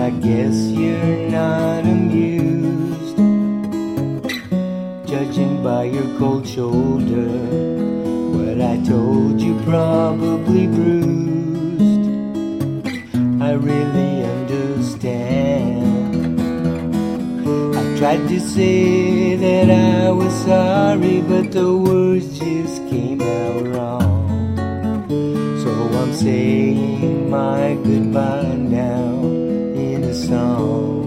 I guess you're not amused, judging by your cold shoulder. What I told you probably bruised. I really understand. I tried to say that I was sorry, but the words just came out wrong. So I'm saying my goodbye now in a song.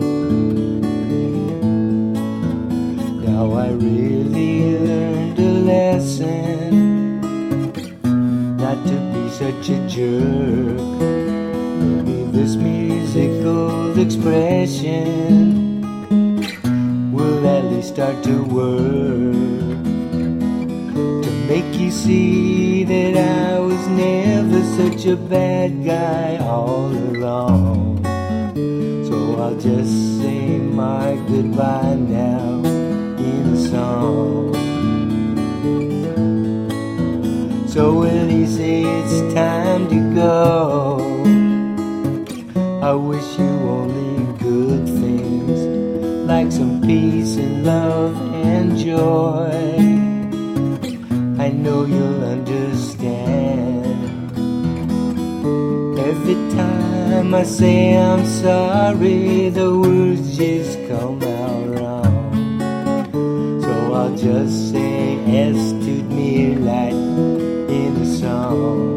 Now I really learned a lesson, not to be such a jerk. Maybe this musical expression will at least start to work, to make you see that I was never such a bad guy all along. So I'll just say my goodbye now in a song. So when he say it's time to go, I wish you only good things, like some peace and love and joy. I know you'll understand. Every time I say I'm sorry, the words just come out wrong. So I'll just say es tut mir leid in a song.